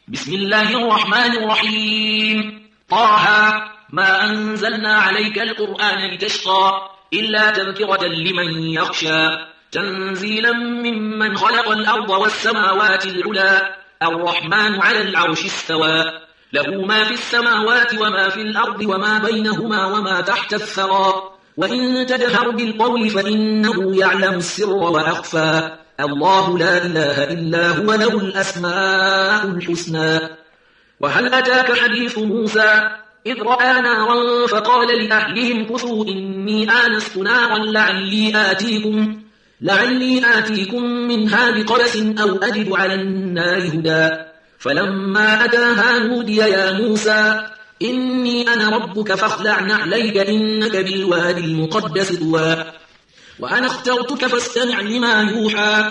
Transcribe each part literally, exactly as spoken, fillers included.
بسم الله الرحمن الرحيم. طه ما أنزلنا عليك القرآن لتشقى إلا تذكرة لمن يخشى تنزيلا ممن خلق الأرض والسماوات العلى الرحمن على العرش استوى له ما في السماوات وما في الأرض وما بينهما وما تحت الثرى وإن تجهر بالقول فإنه يعلم السر وأخفى الله لا إله إلا هو له الأسماء الحسنى. وهل أتاك حديث موسى إذ رأى نارا فقال لأهلهم كثوا إني آنست نارا لعلي آتيكم, لعلي آتيكم منها بقبس أو أجد على النار هدى فلما أتاها نودي يا موسى إني أنا ربك فاخلع نعليك إنك بالوادي المقدس طوى وأنا اخترتك فاستمع لما يوحى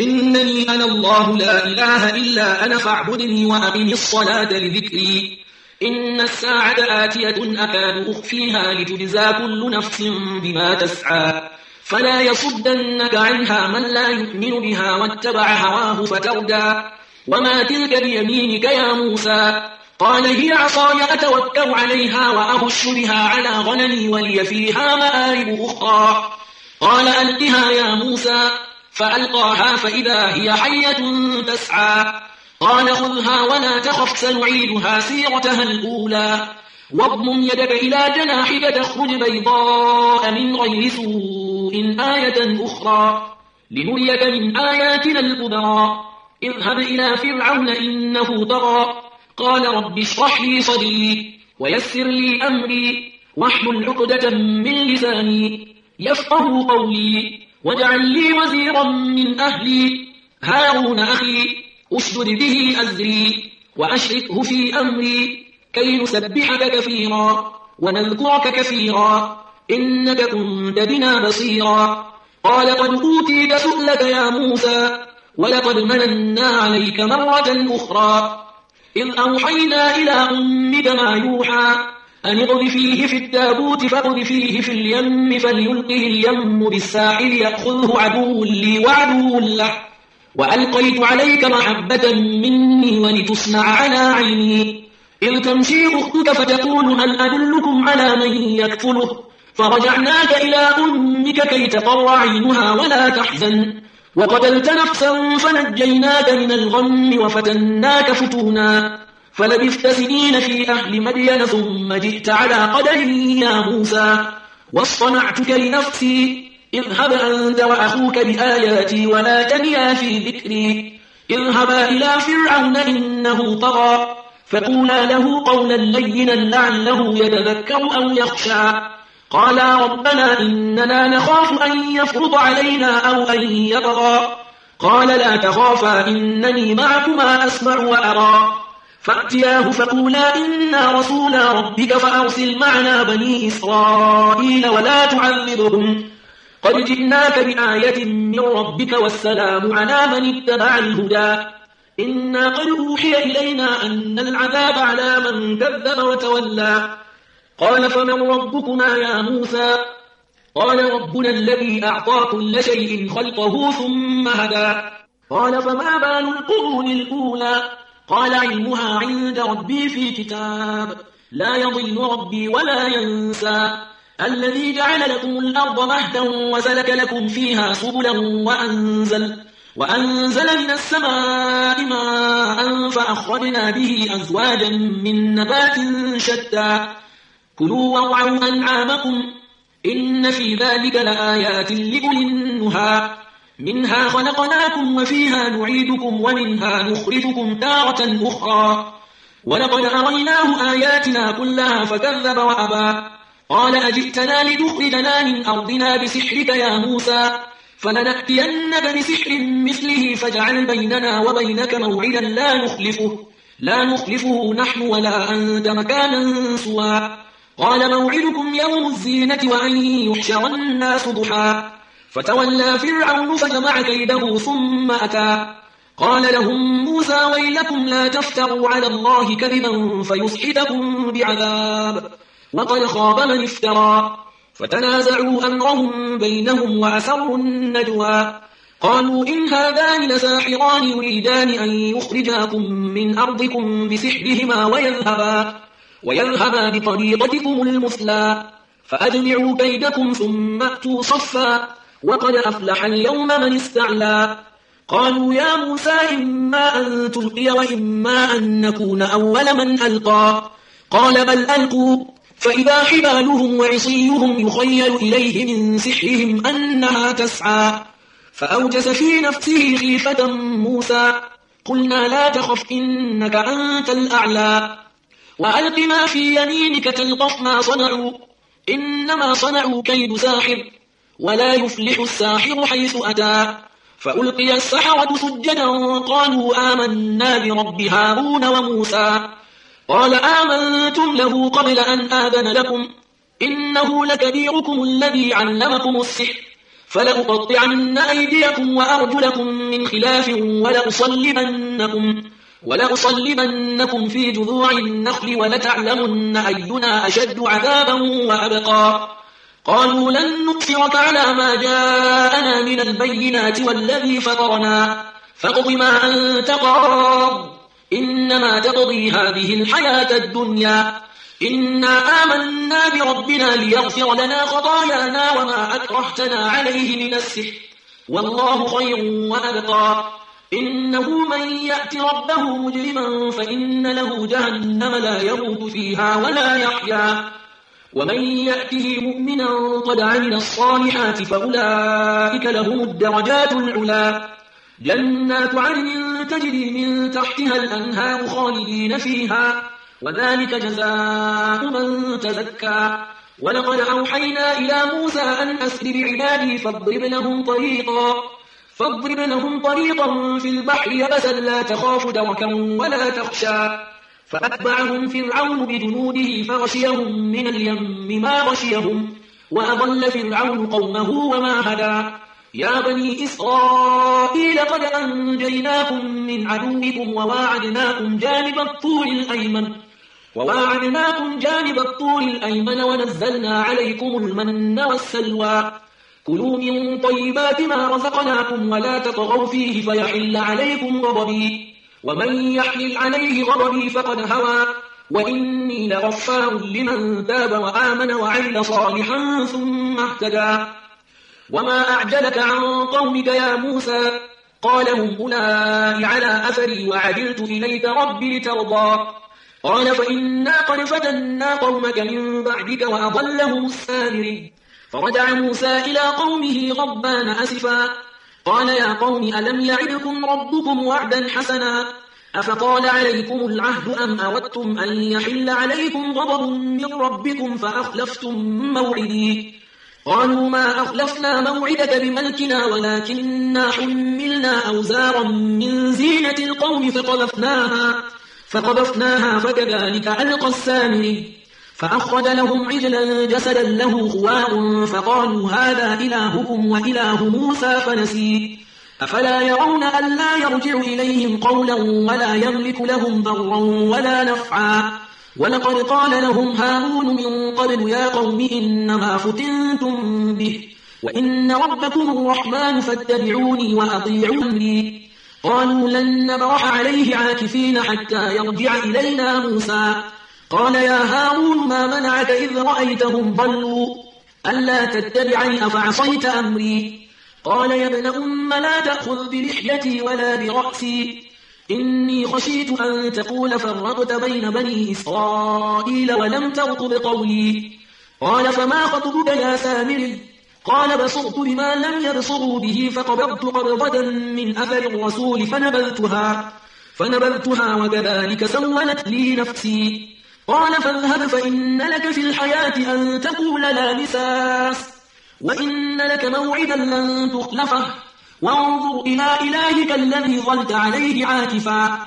إنني أنا الله لا إله إلا أنا فاعبدني وأقم الصلاة لذكري إن الساعة آتية أكاد أخفيها لتجزى كل نفس بما تسعى فلا يصدنك عنها من لا يؤمن بها واتبع هواه فتردى وما تلك بيمينك يا موسى قال هي عصاي أتوكل عليها وأهش بها على غنمي ولي فيها مآرب أخرى قال ألقها يا موسى فألقاها فإذا هي حية تسعى قال خذها ولا تخف سنعيدها سيرتها الأولى واضمم يدك إلى جناحك تخرج بيضاء من غير سوء آية أخرى لنريك من آياتنا الكبرى اذهب إلى فرعون إنه طغى قال رب اشرح لي صدري ويسر لي أمري واحلل عقدة من لساني يفقه قولي واجعل لي وزيرا من أهلي هارون أخي أشدد به أزري وأشركه في أمري كي نسبحك كثيرا ونذكرك كثيرا إنك كنت بنا بصيرا قال قد أوتيت سؤلك يا موسى ولقد مننا عليك مرة أخرى إذ أوحينا إلى أمك ما يوحى أن اقذفيه في التابوت فاقذفيه في اليم فليلقه اليم بالساحل يأخذه عدو لي وعدو له وألقيت عليك محبة مني ولتصنع على عيني إذ تمشي أختك فتقول هل أدلكم على من يكفله فرجعناك إلى أمك كي تقر عينها ولا تحزن وقتلت نفسا فنجيناك من الغم وفتناك فتونا فلبثت سنين في أهل مدين ثم جئت على قدر يا موسى واصطنعتك لنفسي اذهب أنت وأخوك بآياتي ولا تنيا في ذكري اذهبا إلى فرعون إنه طغى فقولا له قولا لينا لعله يتذكر أو يخشى قالا ربنا إننا نخاف أن يفرط علينا أو أن يطغى قال لا تخافا إنني معكما أسمع وأرى فأتياه فقولا إنا رسولا ربك فأرسل معنا بني إسرائيل ولا تعذبهم قد جئناك بآية من ربك والسلام على من اتبع الهدى إنا قد أوحي إلينا أن العذاب على من كذب وتولى قال فمن ربكما يا موسى قال ربنا الذي أعطى كل شيء خلقه ثم هدى قال فما بال القرون الأولى قال علمها عند ربي في كتاب لا يضل ربي ولا ينسى الذي جعل لكم الأرض مهدا وسلك لكم فيها سبلا وأنزل, وأنزل من السماء ماء فأخرجنا به أزواجا من نبات شتى كلوا وارعوا أنعامكم إن في ذلك لآيات لأولي النهى منها خلقناكم وفيها نعيدكم ومنها نخرجكم تارة أخرى ولقد أريناه آياتنا كلها فكذب وأبى قال أجئتنا لتخرجنا من أرضنا بسحرك يا موسى فلنأتينك بسحر مثله فاجعل بيننا وبينك موعدا لا نخلفه, لا نخلفه نحن ولا أنت مكانا سوى قال موعدكم يوم الزينة وأن يحشر الناس ضحى فتولى فرعون فجمع كيده ثم أتى قال لهم موسى ويلكم لا تفتروا على الله كذبا فيسحتكم بعذاب وقد خاب من افترى فتنازعوا أمرهم بينهم وأسروا النجوى قالوا إن هذان لساحران يريدان أن يخرجاكم من أرضكم بسحرهما ويذهبا, ويذهبا بطريقتكم المثلى فأجمعوا كيدكم ثم أتوا صفا وقد أفلح اليوم من استعلى. قالوا يا موسى إما أن تلقي وإما أن نكون أول من ألقى. قال بل ألقوا فإذا حبالهم وعصيهم يخيل إليه من سحرهم أنها تسعى. فأوجس في نفسه خيفة موسى قلنا لا تخف إنك أنت الأعلى وألق ما في يمينك تلقف ما صنعوا إنما صنعوا كيد ساحر ولا يفلح الساحر حيث أتى. فألقي السحرة سجدا قالوا آمنا برب هارون وموسى. قال آمنتم له قبل أن آذن لكم إنه لكبيركم الذي علمكم السحر فلأقطعن أيديكم وأرجلكم من خلاف ولأصلبنكم, ولأصلبنكم في جذوع النخل ولتعلمن أينا أشد عذابا وأبقى. قالوا لن نؤثرك على ما جاءنا من البينات والذي فطرنا فاقض ما أنت قاض إنما تقضي هذه الحياة الدنيا إنا آمنا بربنا ليغفر لنا خطايانا وما أكرهتنا عليه من السحر والله خير وأبقى. إنه من يأت ربه مجرما فإن له جهنم لا يموت فيها ولا يحيا ومن يأته مؤمنا قد عمل الصالحات فأولئك لهم الدرجات العلا جنات عدن تجري من تحتها الأنهار خالدين فيها وذلك جزاء من تزكى. ولقد أوحينا إلى موسى أن أسر بعبادي فاضرب لهم طريقا فاضرب لهم طريقا في البحر يبسا لا تخاف دركا ولا تخشى. فأتبعهم فرعون بجنوده فغشيهم من اليم ما غشيهم وأضل فرعون قومه وما هدى. يا بني إسرائيل قد أنجيناكم من عدوكم وواعدناكم جانب الطور الأيمن وواعدناكم جانب الطور الأيمن ونزلنا عليكم المن والسلوى. كلوا من طيبات ما رزقناكم ولا تطغوا فيه فيحل عليكم غضبي ومن يحلل عليه غضبي فقد هوى وإني لغفار لمن تاب وآمن وعمل صالحا ثم اهتدى. وما أعجلك عن قومك يا موسى قال هم أولئك على أثري وعجلت إليك ربي لترضى. قال فإنا قد فتنا قومك من بعدك وأضلهم السامري. فرجع موسى إلى قومه غضبان أسفا قال يا قوم ألم يعدكم ربكم وعدا حسنا أفطال عليكم العهد أم أردتم أن يحل عليكم غضب من ربكم فأخلفتم موعدي. قالوا ما أخلفنا موعدك بملكنا ولكننا حملنا أوزارا من زينة القوم فقذفناها فقذفناها فكذلك ألقى السامري. فأخرج لهم عجلا جسدا له خوار فقالوا هذا إلهكم وإله موسى فنسي. أفلا يرون ألا يرجع إليهم قولا ولا يملك لهم ضرا ولا نفعا. ولقد قال لهم هارون من قبل يا قوم إنما فتنتم به وإن ربكم الرحمن فاتبعوني وأطيعوا أمري. قالوا لن نبرح عليه عاكفين حتى يرجع إلينا موسى. قال يا هارون ما منعك إذ رأيتهم ضلوا ألا تتبعني أفعصيت أمري. قال يا ابن أم لا تأخذ بلحيتي ولا برأسي إني خشيت أن تقول فرقت بين بني إسرائيل ولم ترقب قولي. قال فما خطبك يا سامري. قال بصرت بما لم يبصروا به فقبضت قبضة من أثر الرسول فنبذتها فنبذتها وكذلك سولت لي نفسي. قال فاذهب فإن لك في الحياة أن تقول لا مساس وإن لك موعدا لن تخلفه وانظر إلى إلهك الذي ظلت عليه عاكفا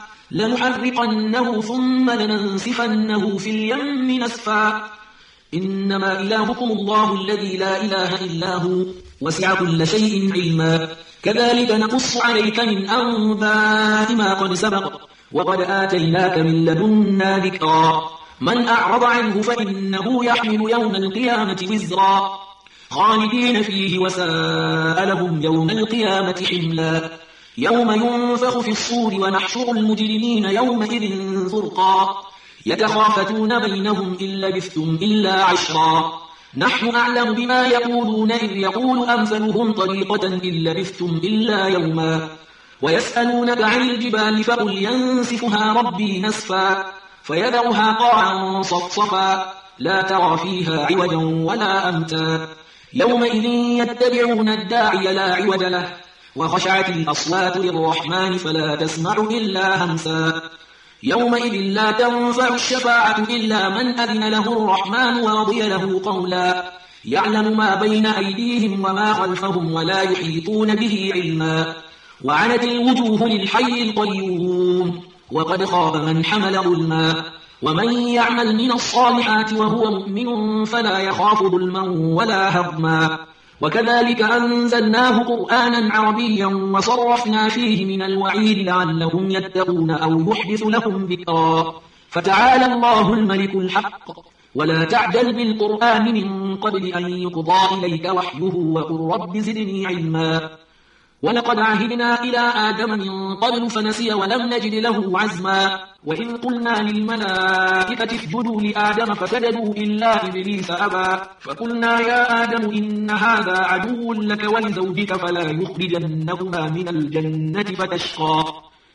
لنحرقنه ثم لننسفنه في اليم نسفا. إنما إلهكم الله الذي لا إله إلا هو وسع كل شيء علما كذلك نقص عليك من أنباء ما قد سبق وقد آتيناك من لدنا ذكرا. من أعرض عنه فإنه يحمل يوم القيامة وزرا خالدين فيه وساء لهم يوم القيامة حملا يوم ينفخ في الصور ونحشر المجرمين يومئذ زرقا يتخافتون بينهم إن لبثتم إلا عشرا نحن أعلم بما يقولون إذ يقول أمثلهم طريقة إن لبثتم إلا يوما ويسألونك عن الجبال فقل ينسفها ربي نسفا فيذرها قاعا صفصفا لا ترى فيها عوجا ولا أمتا يومئذ يتبعون الداعي لا عوج له وخشعت الأصوات للرحمن فلا تسمع إلا همسا يومئذ لا تنفع الشفاعة إلا من أذن له الرحمن ورضي له قولا يعلم ما بين أيديهم وما خلفهم ولا يحيطون به علما وعنت الوجوه للحي القيوم وقد خاب من حمل ظلما ومن يعمل من الصالحات وهو مؤمن فلا يخاف ظلما ولا هضما وكذلك أنزلناه قرآنا عربيا وصرفنا فيه من الوعيد لعلهم يتقون أو يحدث لهم ذكرا فتعالى الله الملك الحق ولا تعجل بالقرآن من قبل أن يقضى إليك وحيه وقل رب زدني علما ولقد عهدنا إلى آدم من قبل فنسي ولم نجد له عزما وإذ قلنا للملائكة اسجدوا لآدم فسجدوا إلا إبليس أبى فقلنا يا آدم إن هذا عدو لك ولزوجك فلا يخرجنهما من الجنة فتشقى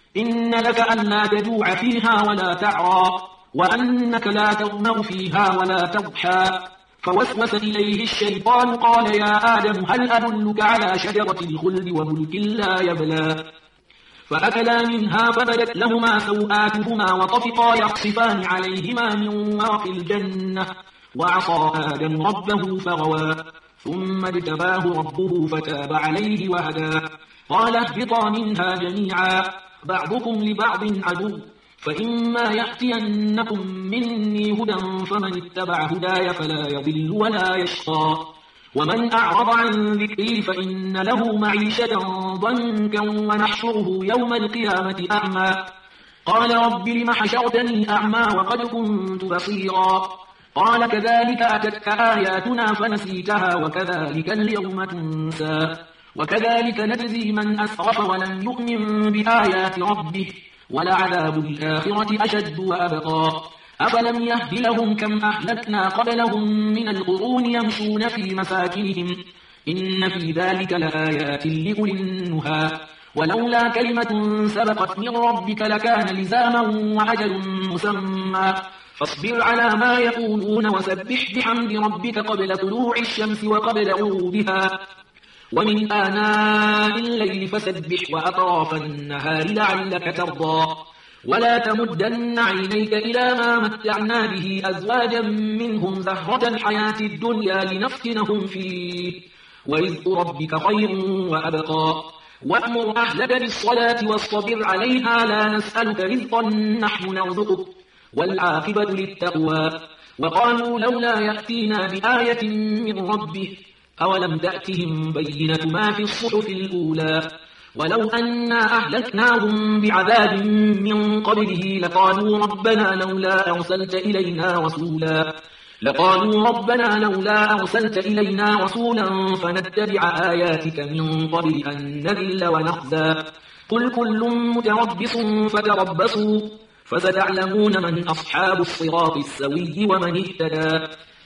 إن لك ألا تجوع فيها ولا تعرى وأنك لا تظمأ فيها ولا تضحى فوسوس إليه الشيطان قال يا آدم هل أدلك على شجرة الخلد وملك لا يبلى فأكلا منها فبدت لهما سوآتهما وطفقا يخصفان عليهما من ورق الجنة وعصى آدم ربه فغوى ثم اجتباه ربه فتاب عليه وهدى قال اهبطا منها جميعا بعضكم لبعض عدو فإما يأتينكم مني هدى فمن اتبع هداي فلا يضل ولا يشقى ومن أعرض عن ذكري فإن له معيشة ضنكا ونحشره يوم القيامة أعمى قال رب لم حشرتني أعمى وقد كنت بصيرا قال كذلك أتتك آياتنا فنسيتها وكذلك اليوم تنسى وكذلك نجزي من أسرف ولم يؤمن بآيات ربه ولعذاب الآخرة أشد وأبقى أفلم يهد لهم كم أهلكنا قبلهم من القرون يمشون في مساكنهم إن في ذلك لآيات لأولي النهى ولولا كلمة سبقت من ربك لكان لزاما وأجل مسمى فاصبر على ما يقولون وسبح بحمد ربك قبل طلوع الشمس وقبل غروبها ومن آناء الليل فسبح وأطراف النهار لعلك ترضى ولا تمدن عينيك إلى ما متعنا به أزواجا منهم زهرة الحياة الدنيا لنفتنهم فيه ورزق ربك خير وأبقى وأمر أهلك بالصلاة واصطبر عليها لا نسألك رزقا نحن نرزقك والعاقبة للتقوى وقالوا لولا يأتينا بآية من ربه أولم تأتهم بينة ما في الصحف الأولى ولو أنا أهلكناهم بعذاب من قبله لقالوا ربنا لولا أرسلت إلينا رسولا لقالوا ربنا لولا أرسلت إلينا رسولا فنتبع آياتك من قبل أن نذل ونخزى قل كل متربص فتربصوا فستعلمون من أصحاب الصراط السوي ومن اهتدى